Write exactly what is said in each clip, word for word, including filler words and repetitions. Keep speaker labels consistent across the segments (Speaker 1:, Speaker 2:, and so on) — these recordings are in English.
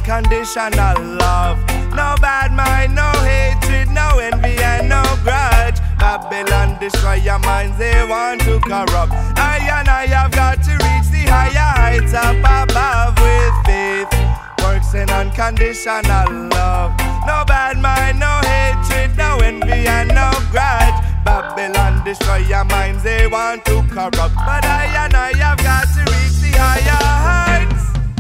Speaker 1: unconditional love. No bad mind, no hatred, no envy and no grudge. Babylon destroy your minds, they want to corrupt. I and I have got to reach the higher heights up above with faith, works and unconditional love. No bad mind, no hatred, no envy and no grudge. Babylon destroy your minds, they want to corrupt. But I and I have got to reach the higher heights.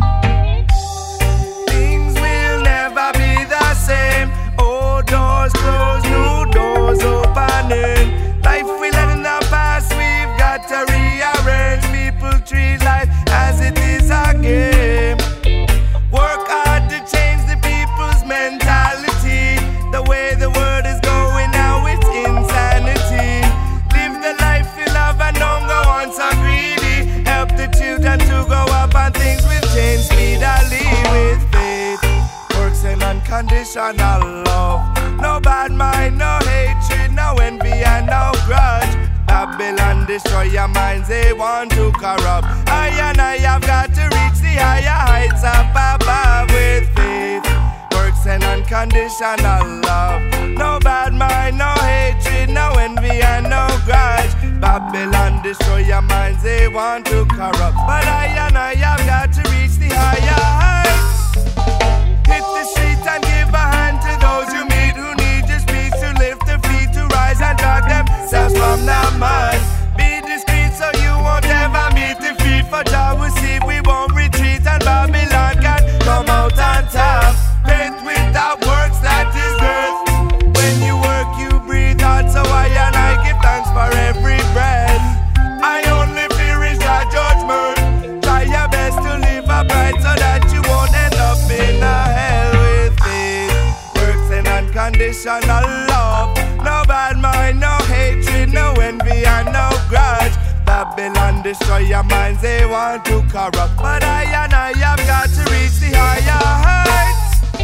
Speaker 1: Things will never be the same. Old doors closed, new doors opening. Life we let in the past, we've got to rearrange. People treat life as it is a game. Work hard to change the people's mentality. The way the world is going now, it's insanity. Live the life you love and don't go on so greedy. Help the children to go up and things will change speedily with faith, works and unconditional love. No bad mind, no hatred, no envy and no grudge. Babylon destroy your minds, they want to corrupt. I and I have got to reach the higher heights up above with faith, works and unconditional love. No bad mind, no hatred, no envy and no grudge. Babylon destroy your minds, they want to corrupt. But I and I have got to reach the higher heights. Hit the street and give a hand to those you meet who need your speech, to lift their feet, to rise and drag themselves from the mud. Be discreet so you won't ever meet defeat. For Jah will see we won't retreat, and Babylon can come out on top. Faith without works, that is birth. When you work, you breathe hard, so I and I give thanks for every breath. I only fear is Jah judgment. Try your best to live upright so that you won't end up in a hell with faith, works and unconditional love. No bad mind, no hatred, no envy and no grudge. Babylon destroy your minds, they want to corrupt. But I and I have got to reach the higher heights.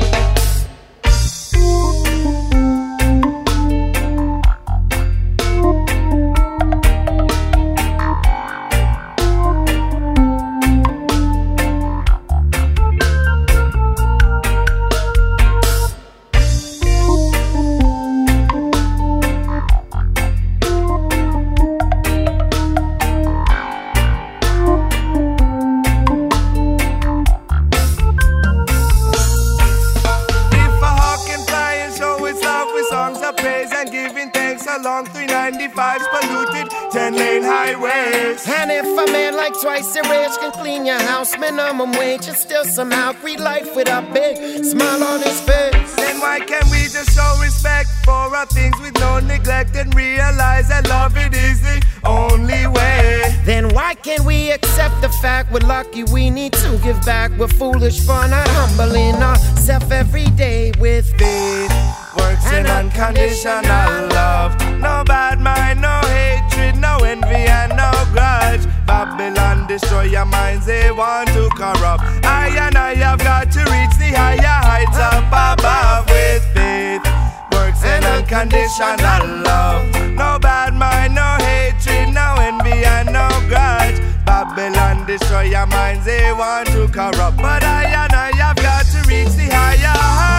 Speaker 1: Along three ninety-five's polluted ten-lane highways.
Speaker 2: And if a man like twice your age can clean your house minimum wage and still somehow greet life with a big smile on his face,
Speaker 1: then why can't we just show respect for our things with no neglect and realize that love it is the only way?
Speaker 2: Then why can't we accept the fact we're lucky we need to give back? We're foolish for not humbling ourselves every day with faith,
Speaker 1: works and unconditional love. No bad mind, no hatred, no envy and no grudge. Babylon destroy your minds, they want to corrupt. I and I have got to reach the higher heights up above with faith, works and unconditional love. No bad mind, no hatred, no envy and no grudge. Babylon destroy your minds, they want to corrupt. But I and I have got to reach the higher heights.